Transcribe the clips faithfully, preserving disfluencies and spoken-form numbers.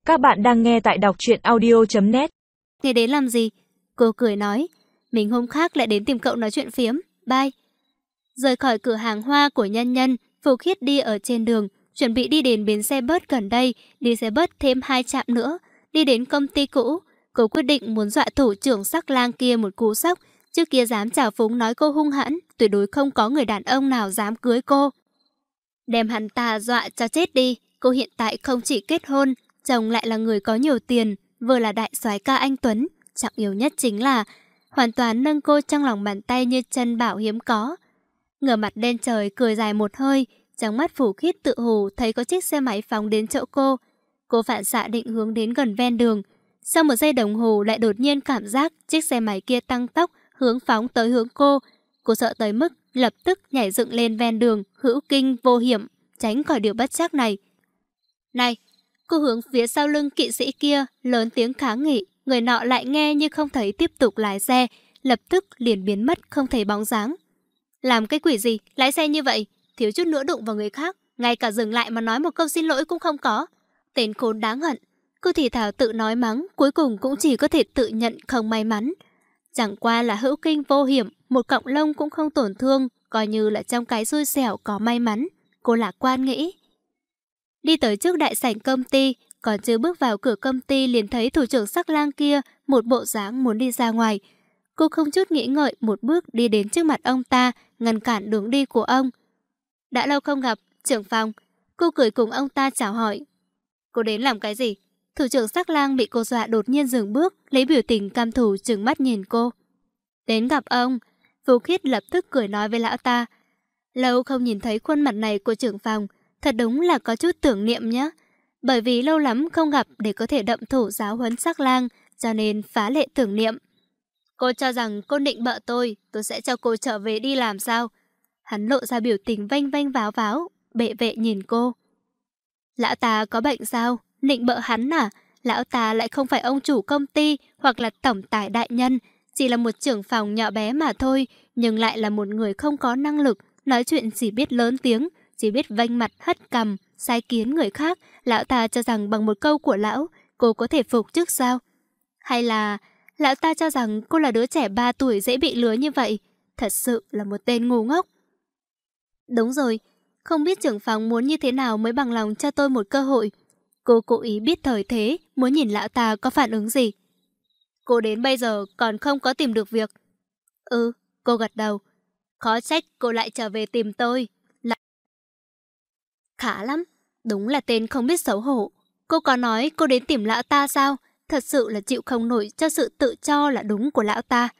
Các bạn đang nghe tại đọc truyện audio chấm net. Nghe đến làm gì? Cô cười nói. Mình hôm khác lại đến tìm cậu nói chuyện phiếm. Bye. Rời khỏi cửa hàng hoa của Nhân Nhân, Phù Khiết đi ở trên đường, chuẩn bị đi đến bến xe bus gần đây, đi xe bus thêm hai trạm nữa, đi đến công ty cũ. Cô quyết định muốn dọa thủ trưởng Sắc Lang kia một cú sốc. Trước kia dám trào phúng nói cô hung hãn, tuyệt đối không có người đàn ông nào dám cưới cô. Đem hắn ta dọa cho chết đi. Cô hiện tại không chỉ kết hôn, chồng lại là người có nhiều tiền, vừa là đại soái ca anh Tuấn, trọng yếu nhất chính là hoàn toàn nâng cô trong lòng bàn tay như chân bảo hiếm có. Ngửa mặt lên trời cười dài một hơi, trong mắt Phù Khiết tự hù thấy có chiếc xe máy phóng đến chỗ cô. Cô phản xạ định hướng đến gần ven đường. Sau một giây đồng hồ lại đột nhiên cảm giác chiếc xe máy kia tăng tốc hướng phóng tới hướng cô. Cô sợ tới mức lập tức nhảy dựng lên ven đường, hữu kinh vô hiểm, tránh khỏi điều bất trắc này. Này! Cô hướng phía sau lưng kỵ sĩ kia lớn tiếng kháng nghị, người nọ lại nghe như không thấy, tiếp tục lái xe, lập tức liền biến mất không thấy bóng dáng. Làm cái quỷ gì, lái xe như vậy, thiếu chút nữa đụng vào người khác, ngay cả dừng lại mà nói một câu xin lỗi cũng không có. Tên khốn đáng hận. Cô thì thào tự nói mắng, cuối cùng cũng chỉ có thể tự nhận không may mắn. Chẳng qua là hữu kinh vô hiểm, một cọng lông cũng không tổn thương, coi như là trong cái xui xẻo có may mắn. Cô lạc quan nghĩ. Đi tới trước đại sảnh công ty, còn chưa bước vào cửa công ty liền thấy thủ trưởng Sắc Lang kia một bộ dáng muốn đi ra ngoài. Cô không chút nghĩ ngợi một bước đi đến trước mặt ông ta, ngăn cản đường đi của ông. Đã lâu không gặp, trưởng phòng. Cô cười cùng ông ta chào hỏi. Cô đến làm cái gì? Thủ trưởng Sắc Lang bị cô dọa đột nhiên dừng bước, lấy biểu tình cam thủ trừng mắt nhìn cô. Đến gặp ông. Phù Khiết lập tức cười nói với lão ta. Lâu không nhìn thấy khuôn mặt này của trưởng phòng, thật đúng là có chút tưởng niệm nhé. Bởi vì lâu lắm không gặp để có thể đậm thủ giáo huấn Sắc Lang, cho nên phá lệ tưởng niệm. Cô cho rằng cô định bợ tôi, tôi sẽ cho cô trở về đi làm sao? Hắn lộ ra biểu tình vênh vênh váo váo, bệ vệ nhìn cô. Lão ta có bệnh sao? Định bợ hắn à? Lão ta lại không phải ông chủ công ty hoặc là tổng tài đại nhân, chỉ là một trưởng phòng nhỏ bé mà thôi, nhưng lại là một người không có năng lực, nói chuyện chỉ biết lớn tiếng, chỉ biết vênh mặt hất cằm, sai kiến người khác. Lão ta cho rằng bằng một câu của lão, cô có thể phục trước sao? Hay là lão ta cho rằng cô là đứa trẻ ba tuổi dễ bị lừa như vậy? Thật sự là một tên ngu ngốc. Đúng rồi, không biết trưởng phòng muốn như thế nào mới bằng lòng cho tôi một cơ hội. Cô cố ý biết thời thế, muốn nhìn lão ta có phản ứng gì. Cô đến bây giờ còn không có tìm được việc. Ừ, cô gật đầu. Khó trách cô lại trở về tìm tôi. Là... Khá lắm, đúng là tên không biết xấu hổ. Cô có nói cô đến tìm lão ta sao? Thật sự là chịu không nổi cho sự tự cho là đúng của lão ta.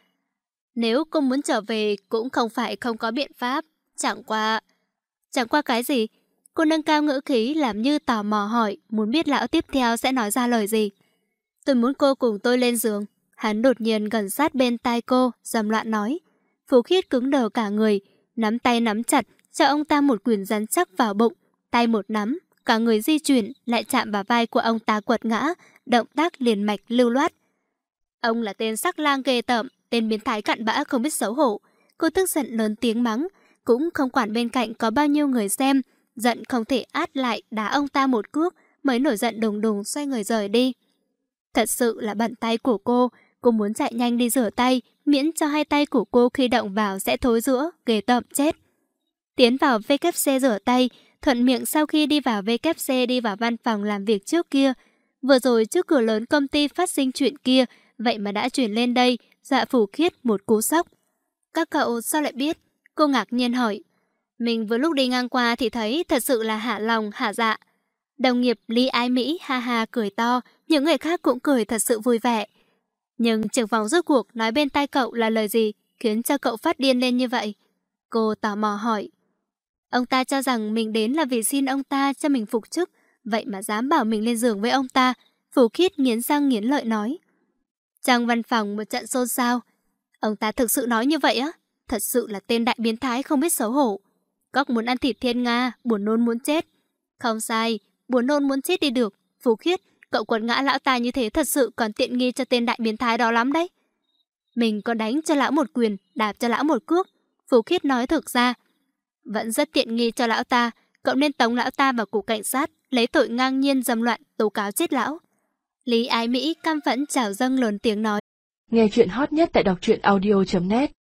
Nếu cô muốn trở về cũng không phải không có biện pháp. Chẳng qua... Chẳng qua cái gì? Cô nâng cao ngữ khí làm như tò mò hỏi, muốn biết lão tiếp theo sẽ nói ra lời gì. Tôi muốn cô cùng tôi lên giường. Hắn đột nhiên gần sát bên tai cô, dầm loạn nói. Phù Khiết cứng đờ cả người, nắm tay nắm chặt, cho ông ta một quyền rắn chắc vào bụng. Tay một nắm, cả người di chuyển, lại chạm vào vai của ông ta quật ngã, động tác liền mạch lưu loát. Ông là tên Sắc Lang ghê tởm, tên biến thái cặn bã không biết xấu hổ. Cô tức giận lớn tiếng mắng, cũng không quản bên cạnh có bao nhiêu người xem, giận không thể át lại đá ông ta một cước, mới nổi giận đùng đùng xoay người rời đi. Thật sự là bận tay của cô, cô muốn chạy nhanh đi rửa tay, miễn cho hai tay của cô khi động vào sẽ thối rữa, ghê tởm chết. Tiến vào vê kép xê rửa tay, thuận miệng sau khi đi vào vê kép xê đi vào văn phòng làm việc trước kia. Vừa rồi trước cửa lớn công ty phát sinh chuyện kia, vậy mà đã chuyển lên đây, dọa Phù Khiết một cú sốc. Các cậu sao lại biết? Cô ngạc nhiên hỏi. Mình vừa lúc đi ngang qua thì thấy thật sự là hạ lòng hạ dạ. Đồng nghiệp Lý Ái Mỹ ha ha cười to, những người khác cũng cười thật sự vui vẻ. Nhưng trưởng phòng rốt cuộc nói bên tai cậu là lời gì khiến cho cậu phát điên lên như vậy? Cô tò mò hỏi. Ông ta cho rằng mình đến là vì xin ông ta cho mình phục chức, vậy mà dám bảo mình lên giường với ông ta. Phù Khiết nghiến răng nghiến lợi nói. Trong văn phòng một trận xôn xao. Ông ta thực sự nói như vậy á? Thật sự là tên đại biến thái không biết xấu hổ. Cóc muốn ăn thịt thiên nga, buồn nôn muốn chết. Không sai, buồn nôn muốn chết đi được. Phù Khiết, cậu quật ngã lão ta như thế thật sự còn tiện nghi cho tên đại biến thái đó lắm đấy. Mình có đánh cho lão một quyền, đạp cho lão một cước. Phù Khiết nói thực ra. Vẫn rất tiện nghi cho lão ta. Cậu nên tống lão ta vào cục cảnh sát, lấy tội ngang nhiên dâm loạn, tố cáo chết lão. Lý Ái Mỹ căm phẫn trào dâng lớn tiếng nói. Nghe chuyện hot nhất tại đọc truyện audio chấm net.